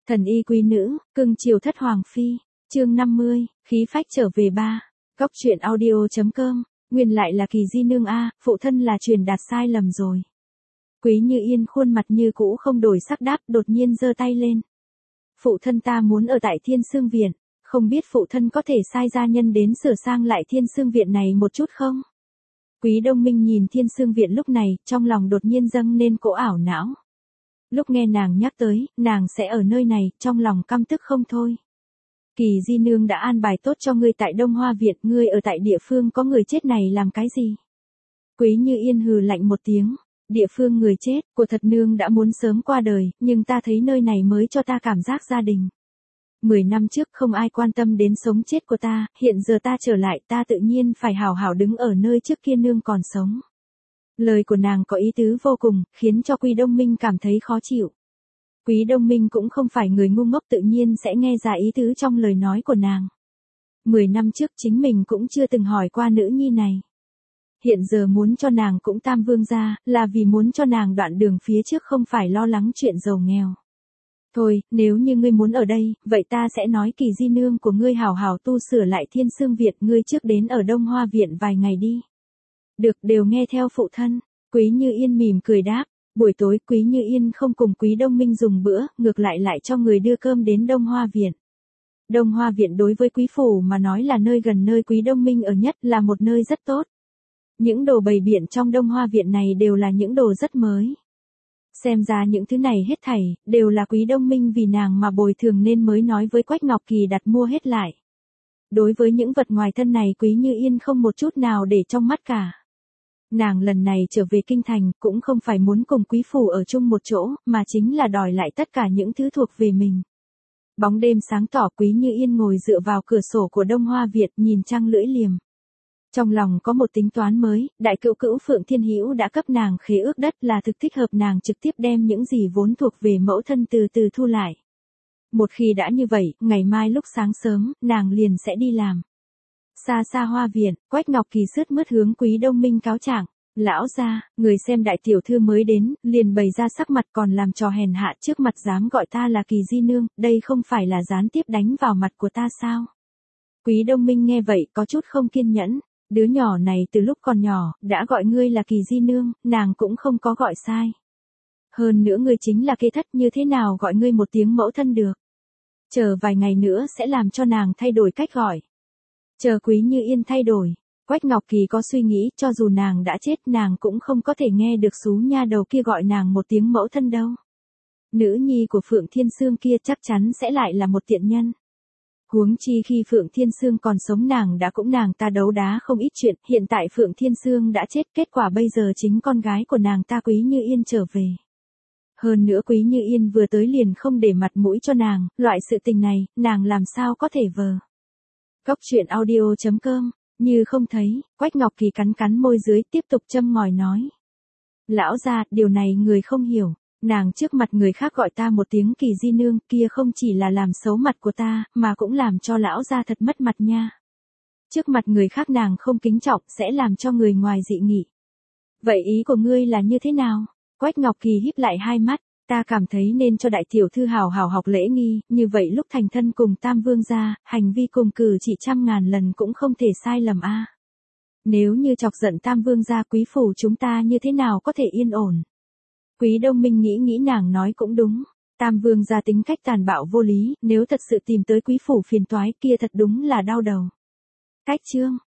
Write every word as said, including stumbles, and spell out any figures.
Thần y quý nữ, cưng chiều thất hoàng phi, chương năm mươi, khí phách trở về ba. Góc truyện audio.com, nguyên lại là Kỳ Di nương a, phụ thân là truyền đạt sai lầm rồi. Quý Như Yên khuôn mặt như cũ không đổi sắc đáp, đột nhiên giơ tay lên. Phụ thân ta muốn ở tại Thiên Sương Viện, không biết phụ thân có thể sai gia nhân đến sửa sang lại Thiên Sương Viện này một chút không? Quý Đông Minh nhìn Thiên Sương Viện lúc này, trong lòng đột nhiên dâng lên cỗ ảo não. Lúc nghe nàng nhắc tới, nàng sẽ ở nơi này, trong lòng căm tức không thôi. Kỳ Di nương đã an bài tốt cho ngươi tại Đông Hoa Viện, ngươi ở tại địa phương có người chết này làm cái gì? Quý Như Yên hừ lạnh một tiếng, địa phương người chết, của thật nương đã muốn sớm qua đời, nhưng ta thấy nơi này mới cho ta cảm giác gia đình. Mười năm trước không ai quan tâm đến sống chết của ta, hiện giờ ta trở lại ta tự nhiên phải hào hào đứng ở nơi trước kia nương còn sống. Lời của nàng có ý tứ vô cùng, khiến cho Quý Đông Minh cảm thấy khó chịu. Quý Đông Minh cũng không phải người ngu ngốc, tự nhiên sẽ nghe ra ý tứ trong lời nói của nàng. Mười năm trước chính mình cũng chưa từng hỏi qua nữ nhi này. Hiện giờ muốn cho nàng cũng tam vương gia, là vì muốn cho nàng đoạn đường phía trước không phải lo lắng chuyện giàu nghèo. Thôi, nếu như ngươi muốn ở đây, vậy ta sẽ nói Kỳ Di nương của ngươi hào hào tu sửa lại Thiên Sương Viện, ngươi trước đến ở Đông Hoa Viện vài ngày đi. Được, đều nghe theo phụ thân. Quý Như Yên mỉm cười đáp. Buổi tối Quý Như Yên không cùng Quý Đông Minh dùng bữa, ngược lại lại cho người đưa cơm đến Đông Hoa Viện. Đông Hoa Viện đối với Quý Phủ mà nói là nơi gần nơi Quý Đông Minh ở nhất, là một nơi rất tốt. Những đồ bày biện trong Đông Hoa Viện này đều là những đồ rất mới. Xem ra những thứ này hết thảy, đều là Quý Đông Minh vì nàng mà bồi thường nên mới nói với Quách Ngọc Kỳ đặt mua hết lại. Đối với những vật ngoài thân này Quý Như Yên không một chút nào để trong mắt cả. Nàng lần này trở về kinh thành cũng không phải muốn cùng Quý Phủ ở chung một chỗ, mà chính là đòi lại tất cả những thứ thuộc về mình. Bóng đêm sáng tỏ, Quý Như Yên ngồi dựa vào cửa sổ của Đông Hoa Việt nhìn trăng lưỡi liềm. Trong lòng có một tính toán mới, đại cữu cữu Phượng Thiên Hữu đã cấp nàng khế ước đất, là thực thích hợp nàng trực tiếp đem những gì vốn thuộc về mẫu thân từ từ thu lại. Một khi đã như vậy, ngày mai lúc sáng sớm, nàng liền sẽ đi làm. Xa xa Hoa Viện, Quách Ngọc Kỳ sướt mướt hướng Quý Đông Minh cáo trạng. Lão gia, người xem đại tiểu thư mới đến, liền bày ra sắc mặt còn làm trò hèn hạ trước mặt dám gọi ta là Kỳ Di nương, đây không phải là gián tiếp đánh vào mặt của ta sao? Quý Đông Minh nghe vậy có chút không kiên nhẫn, đứa nhỏ này từ lúc còn nhỏ, đã gọi ngươi là Kỳ Di nương, nàng cũng không có gọi sai. Hơn nữa ngươi chính là kế thất, như thế nào gọi ngươi một tiếng mẫu thân được? Chờ vài ngày nữa sẽ làm cho nàng thay đổi cách gọi. Chờ Quý Như Yên thay đổi, Quách Ngọc Kỳ có suy nghĩ, cho dù nàng đã chết nàng cũng không có thể nghe được xú nha đầu kia gọi nàng một tiếng mẫu thân đâu. Nữ nhi của Phượng Thiên Sương kia chắc chắn sẽ lại là một tiện nhân. Huống chi khi Phượng Thiên Sương còn sống nàng đã cũng nàng ta đấu đá không ít chuyện, hiện tại Phượng Thiên Sương đã chết, kết quả bây giờ chính con gái của nàng ta Quý Như Yên trở về. Hơn nữa Quý Như Yên vừa tới liền không để mặt mũi cho nàng, loại sự tình này, nàng làm sao có thể vờ. Góc truyện audio.com, như không thấy, Quách Ngọc Kỳ cắn cắn môi dưới tiếp tục châm ngòi nói. Lão gia, điều này người không hiểu, nàng trước mặt người khác gọi ta một tiếng Kỳ Di nương kia không chỉ là làm xấu mặt của ta, mà cũng làm cho lão gia thật mất mặt nha. Trước mặt người khác nàng không kính trọng sẽ làm cho người ngoài dị nghị. Vậy ý của ngươi là như thế nào? Quách Ngọc Kỳ híp lại hai mắt. Ta cảm thấy nên cho đại tiểu thư hào hào học lễ nghi, như vậy lúc thành thân cùng tam vương gia, hành vi cùng cử chỉ trăm ngàn lần cũng không thể sai lầm a. Nếu như chọc giận tam vương gia Quý Phủ chúng ta như thế nào có thể yên ổn. Quý Đông Minh nghĩ nghĩ nàng nói cũng đúng, tam vương gia tính cách tàn bạo vô lý, nếu thật sự tìm tới Quý Phủ phiền toái kia thật đúng là đau đầu. Cách chương